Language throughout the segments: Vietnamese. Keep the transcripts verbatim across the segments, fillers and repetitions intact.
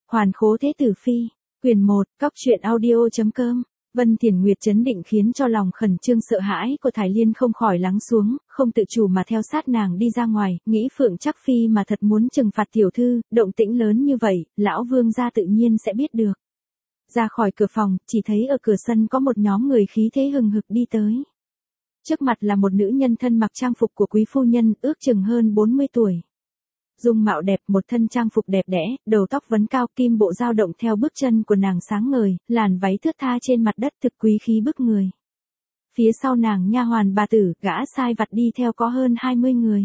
Hoàn khố thế tử phi, quyền một, cóc truyện audio chấm com. Vân Thiển Nguyệt chấn định khiến cho lòng khẩn trương sợ hãi của Thái Liên không khỏi lắng xuống, không tự chủ mà theo sát nàng đi ra ngoài, nghĩ Phượng Trác Phi mà thật muốn trừng phạt tiểu thư, động tĩnh lớn như vậy, lão vương gia tự nhiên sẽ biết được. Ra khỏi cửa phòng, chỉ thấy ở cửa sân có một nhóm người khí thế hừng hực đi tới. Trước mặt là một nữ nhân thân mặc trang phục của quý phu nhân, ước chừng hơn bốn mươi tuổi. Dung mạo đẹp, một thân trang phục đẹp đẽ, đầu tóc vấn cao, kim bộ dao động theo bước chân của nàng sáng ngời, làn váy thướt tha trên mặt đất thực quý khí bức người. Phía sau nàng nha hoàn bà tử, gã sai vặt đi theo có hơn hai mươi người.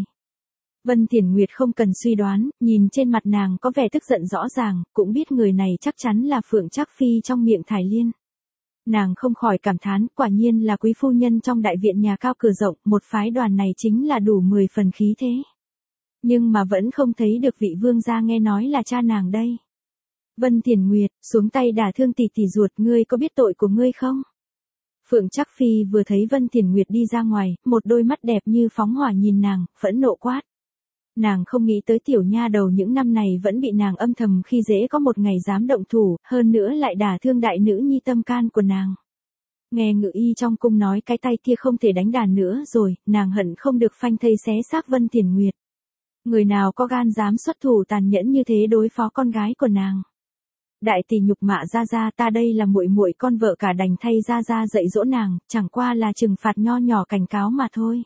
Vân Thiển Nguyệt không cần suy đoán, nhìn trên mặt nàng có vẻ tức giận rõ ràng, cũng biết người này chắc chắn là Phượng Trác Phi trong miệng Thái Liên. Nàng không khỏi cảm thán, quả nhiên là quý phu nhân trong đại viện nhà cao cửa rộng, một phái đoàn này chính là đủ mười phần khí thế. Nhưng mà vẫn không thấy được vị vương gia nghe nói là cha nàng đây. Vân Thiển Nguyệt, xuống tay đả thương tỷ tỷ ruột, ngươi có biết tội của ngươi không? Phượng Trác Phi vừa thấy Vân Thiển Nguyệt đi ra ngoài, một đôi mắt đẹp như phóng hỏa nhìn nàng, phẫn nộ quát. Nàng không nghĩ tới tiểu nha đầu những năm này vẫn bị nàng âm thầm khi dễ có một ngày dám động thủ, hơn nữa lại đả thương đại nữ nhi tâm can của nàng. Nghe ngự y trong cung nói cái tay kia không thể đánh đàn nữa rồi, nàng hận không được phanh thây xé xác Vân Thiển Nguyệt. Người nào có gan dám xuất thủ tàn nhẫn như thế đối phó con gái của nàng. Đại tỷ nhục mạ gia gia, ta đây là muội muội con vợ cả đành thay gia gia dạy dỗ nàng, chẳng qua là trừng phạt nho nhỏ cảnh cáo mà thôi.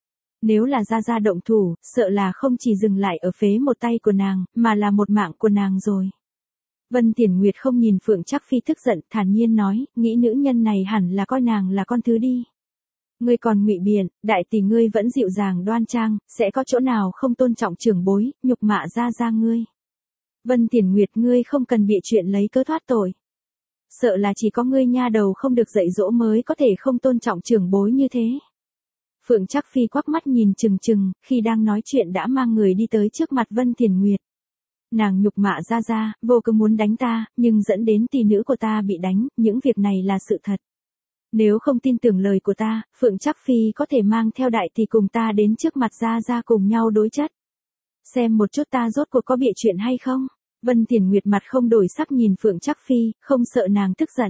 Nếu là gia gia động thủ, sợ là không chỉ dừng lại ở phế một tay của nàng, mà là một mạng của nàng rồi. Vân Thiển Nguyệt không nhìn Phượng Trác Phi tức giận, thản nhiên nói, nghĩ nữ nhân này hẳn là coi nàng là con thứ đi. Ngươi còn ngụy biện, đại tỷ ngươi vẫn dịu dàng đoan trang, sẽ có chỗ nào không tôn trọng trưởng bối, nhục mạ gia gia ngươi. Vân Thiển Nguyệt, ngươi không cần bịa chuyện lấy cớ thoát tội. Sợ là chỉ có ngươi nha đầu không được dạy dỗ mới có thể không tôn trọng trưởng bối như thế. Phượng Trác Phi quắc mắt nhìn chừng chừng, khi đang nói chuyện đã mang người đi tới trước mặt Vân Thiển Nguyệt. Nàng nhục mạ gia gia, vô cớ muốn đánh ta, nhưng dẫn đến tỷ nữ của ta bị đánh, những việc này là sự thật. Nếu không tin tưởng lời của ta, Phượng Trác Phi có thể mang theo đại tỷ cùng ta đến trước mặt gia gia cùng nhau đối chất. Xem một chút ta rốt cuộc có bịa chuyện hay không? Vân Thiển Nguyệt mặt không đổi sắc nhìn Phượng Trác Phi, không sợ nàng tức giận.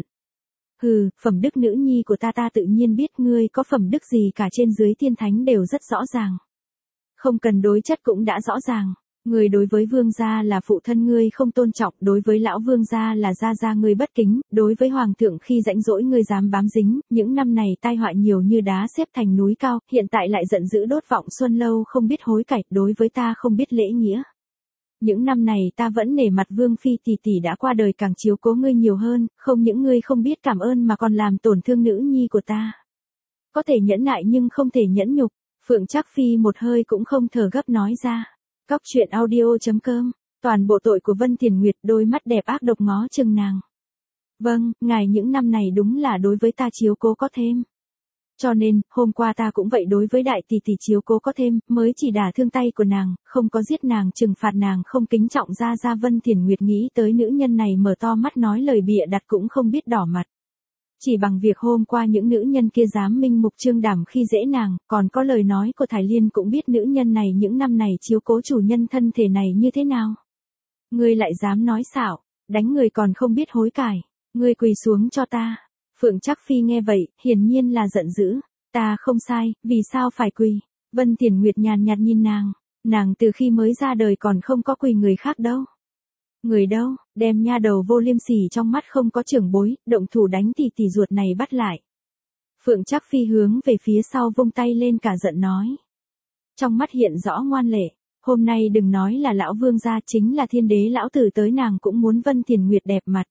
Hừ, phẩm đức nữ nhi của ta ta tự nhiên biết, ngươi có phẩm đức gì cả trên dưới thiên thánh đều rất rõ ràng. Không cần đối chất cũng đã rõ ràng. Ngươi đối với vương gia là phụ thân ngươi không tôn trọng, đối với lão vương gia là gia gia ngươi bất kính, đối với hoàng thượng khi rãnh rỗi ngươi dám bám dính, những năm này tai họa nhiều như đá xếp thành núi cao, hiện tại lại giận dữ đốt vọng xuân lâu không biết hối cải, đối với ta không biết lễ nghĩa. Những năm này ta vẫn nể mặt vương phi tỷ tỷ đã qua đời càng chiếu cố ngươi nhiều hơn, không những ngươi không biết cảm ơn mà còn làm tổn thương nữ nhi của ta. Có thể nhẫn nại nhưng không thể nhẫn nhục, Phượng Trác Phi một hơi cũng không thở gấp nói ra. Cóc truyện audio chấm com, toàn bộ tội của Vân Thiển Nguyệt, đôi mắt đẹp ác độc ngó chừng nàng. Vâng, ngài những năm này đúng là đối với ta chiếu cố có thêm. Cho nên, hôm qua ta cũng vậy đối với đại tỷ tỷ chiếu cố có thêm, mới chỉ đả thương tay của nàng, không có giết nàng, trừng phạt nàng không kính trọng gia gia. Vân Thiển Nguyệt nghĩ tới nữ nhân này mở to mắt nói lời bịa đặt cũng không biết đỏ mặt. Chỉ bằng việc hôm qua những nữ nhân kia dám minh mục trương đảm khi dễ nàng, còn có lời nói của Thái Liên cũng biết nữ nhân này những năm này chiếu cố chủ nhân thân thể này như thế nào. Ngươi lại dám nói xạo, đánh người còn không biết hối cải, ngươi quỳ xuống cho ta. Phượng Trác Phi nghe vậy, hiển nhiên là giận dữ, ta không sai, vì sao phải quỳ? Vân Thiển Nguyệt nhàn nhạt nhìn nàng, nàng từ khi mới ra đời còn không có quỳ người khác đâu. Người đâu, đem nha đầu vô liêm sỉ trong mắt không có trưởng bối, động thủ đánh tỷ tỷ ruột này bắt lại. Phượng Trác Phi hướng về phía sau vung tay lên cả giận nói. Trong mắt hiện rõ ngoan lệ, hôm nay đừng nói là lão vương gia, chính là thiên đế lão tử tới nàng cũng muốn Vân Thiển Nguyệt đẹp mặt.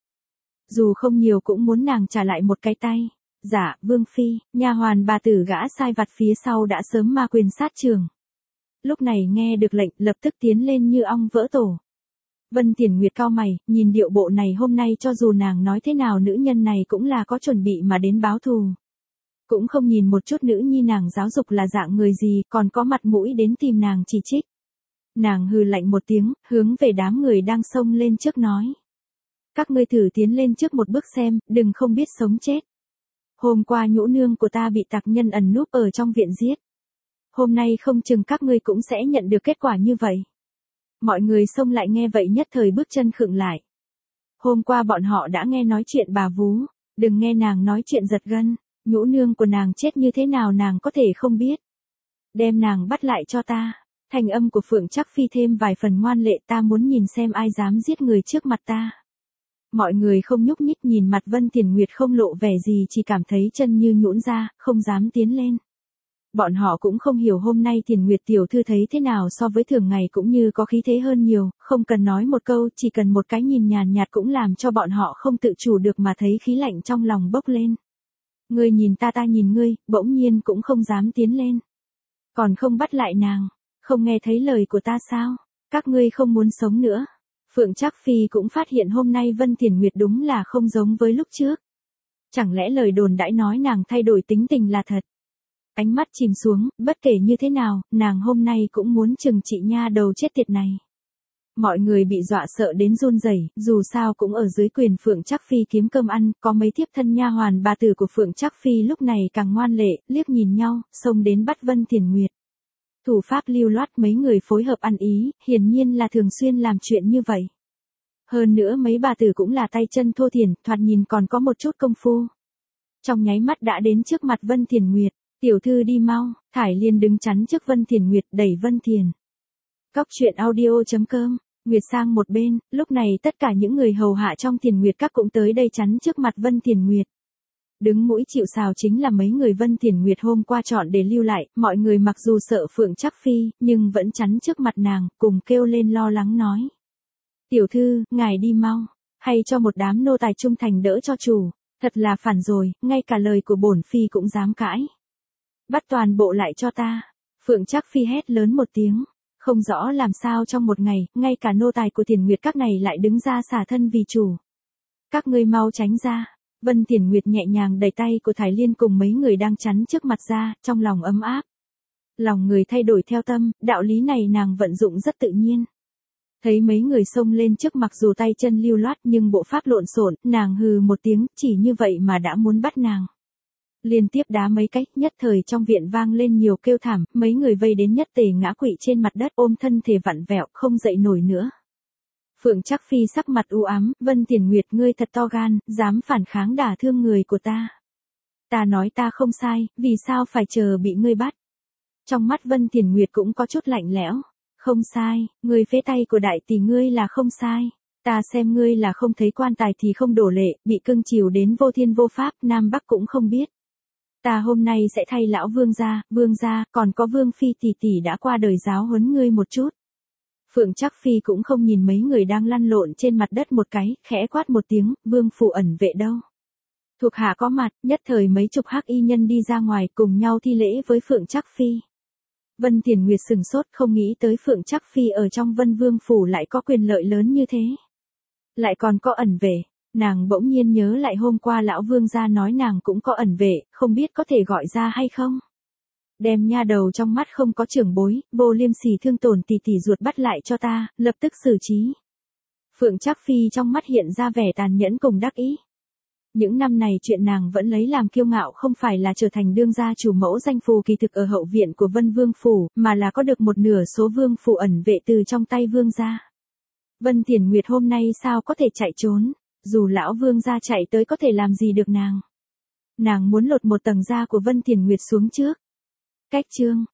Dù không nhiều cũng muốn nàng trả lại một cái tay. Dạ, vương phi, nha hoàn bà tử gã sai vặt phía sau đã sớm ma quyền sát trường. Lúc này nghe được lệnh lập tức tiến lên như ong vỡ tổ. Vân Thiển Nguyệt cau mày, nhìn điệu bộ này hôm nay cho dù nàng nói thế nào nữ nhân này cũng là có chuẩn bị mà đến báo thù. Cũng không nhìn một chút nữ nhi nàng giáo dục là dạng người gì, còn có mặt mũi đến tìm nàng chỉ trích. Nàng hừ lạnh một tiếng, hướng về đám người đang xông lên trước nói. Các ngươi thử tiến lên trước một bước xem, đừng không biết sống chết. Hôm qua nhũ nương của ta bị tặc nhân ẩn núp ở trong viện giết. Hôm nay không chừng các ngươi cũng sẽ nhận được kết quả như vậy. Mọi người xông lại nghe vậy nhất thời bước chân khựng lại. Hôm qua bọn họ đã nghe nói chuyện bà vú, đừng nghe nàng nói chuyện giật gân, nhũ nương của nàng chết như thế nào nàng có thể không biết. Đem nàng bắt lại cho ta. Thanh âm của Phượng Trác Phi thêm vài phần ngoan lệ, ta muốn nhìn xem ai dám giết người trước mặt ta. Mọi người không nhúc nhích nhìn mặt Vân Tiền Nguyệt không lộ vẻ gì, chỉ cảm thấy chân như nhũn ra, không dám tiến lên. Bọn họ cũng không hiểu hôm nay Tiền Nguyệt tiểu thư thấy thế nào so với thường ngày, cũng như có khí thế hơn nhiều, không cần nói một câu, chỉ cần một cái nhìn nhàn nhạt cũng làm cho bọn họ không tự chủ được mà thấy khí lạnh trong lòng bốc lên. Ngươi nhìn ta ta nhìn ngươi, bỗng nhiên cũng không dám tiến lên. Còn không bắt lại nàng, không nghe thấy lời của ta sao? Các ngươi không muốn sống nữa. Phượng Trác Phi cũng phát hiện hôm nay Vân Tiền Nguyệt đúng là không giống với lúc trước. Chẳng lẽ lời đồn đãi nói nàng thay đổi tính tình là thật? Ánh mắt chìm xuống, bất kể như thế nào, nàng hôm nay cũng muốn trừng trị nha đầu chết tiệt này. Mọi người bị dọa sợ đến run rẩy, dù sao cũng ở dưới quyền Phượng Trác Phi kiếm cơm ăn, có mấy thiếp thân nha hoàn bà tử của Phượng Trác Phi lúc này càng ngoan lệ, liếc nhìn nhau, xông đến bắt Vân Tiền Nguyệt. Thủ pháp lưu loát, mấy người phối hợp ăn ý, hiển nhiên là thường xuyên làm chuyện như vậy. Hơn nữa mấy bà tử cũng là tay chân thô thiển, thoạt nhìn còn có một chút công phu. Trong nháy mắt đã đến trước mặt Vân Tiền Nguyệt, tiểu thư đi mau, Thải Liên đứng chắn trước Vân Tiền Nguyệt, đẩy Vân Tiền. Cóc truyện audio chấm com, Nguyệt sang một bên, lúc này tất cả những người hầu hạ trong Tiền Nguyệt các cũng tới đây chắn trước mặt Vân Tiền Nguyệt. Đứng mũi chịu sào chính là mấy người Vân Tiền Nguyệt hôm qua chọn để lưu lại, mọi người mặc dù sợ Phượng Trác Phi, nhưng vẫn chắn trước mặt nàng, cùng kêu lên lo lắng nói. Tiểu thư, ngài đi mau, hay cho một đám nô tài trung thành đỡ cho chủ, thật là phản rồi, ngay cả lời của bổn phi cũng dám cãi. Bắt toàn bộ lại cho ta. Phượng Trác Phi hét lớn một tiếng, không rõ làm sao trong một ngày, ngay cả nô tài của Tiền Nguyệt các này lại đứng ra xả thân vì chủ. Các ngươi mau tránh ra. Vân Tiền Nguyệt nhẹ nhàng đẩy tay của Thải Liên cùng mấy người đang chắn trước mặt ra, trong lòng ấm áp. Lòng người thay đổi theo tâm, đạo lý này nàng vận dụng rất tự nhiên. Thấy mấy người xông lên trước, mặc dù tay chân lưu loát nhưng bộ pháp lộn xộn, nàng hừ một tiếng, chỉ như vậy mà đã muốn bắt nàng. Liên tiếp đá mấy cách, nhất thời trong viện vang lên nhiều kêu thảm, mấy người vây đến nhất tề ngã quỵ trên mặt đất, ôm thân thể vặn vẹo, không dậy nổi nữa. Phượng Trác Phi sắc mặt u ám, Vân Tiền Nguyệt ngươi thật to gan, dám phản kháng đả thương người của ta. Ta nói ta không sai, vì sao phải chờ bị ngươi bắt? Trong mắt Vân Tiền Nguyệt cũng có chút lạnh lẽo. Không sai, ngươi phế tay của đại tỷ ngươi là không sai. Ta xem ngươi là không thấy quan tài thì không đổ lệ, bị cưng chiều đến vô thiên vô pháp, Nam Bắc cũng không biết. Ta hôm nay sẽ thay lão vương gia, vương gia, còn có vương phi tỷ tỷ đã qua đời giáo huấn ngươi một chút. Phượng Trác Phi cũng không nhìn mấy người đang lăn lộn trên mặt đất một cái, khẽ quát một tiếng, vương phủ ẩn vệ đâu. Thuộc hạ có mặt, nhất thời mấy chục hắc y nhân đi ra ngoài cùng nhau thi lễ với Phượng Trác Phi. Vân Tiền Nguyệt sừng sốt, không nghĩ tới Phượng Trác Phi ở trong Vân Vương phủ lại có quyền lợi lớn như thế. Lại còn có ẩn vệ, nàng bỗng nhiên nhớ lại hôm qua lão vương gia nói nàng cũng có ẩn vệ, không biết có thể gọi ra hay không. Đem nha đầu trong mắt không có trưởng bối, vô liêm sỉ thương tổn tỷ tỷ ruột bắt lại cho ta, lập tức xử trí. Phượng Trác Phi trong mắt hiện ra vẻ tàn nhẫn cùng đắc ý. Những năm này chuyện nàng vẫn lấy làm kiêu ngạo không phải là trở thành đương gia chủ mẫu danh phù kỳ thực ở hậu viện của Vân Vương phủ, mà là có được một nửa số vương phủ ẩn vệ từ trong tay vương gia. Vân Tiền Nguyệt hôm nay sao có thể chạy trốn, dù lão vương gia chạy tới có thể làm gì được nàng. Nàng muốn lột một tầng da của Vân Tiền Nguyệt xuống trước. Cách chương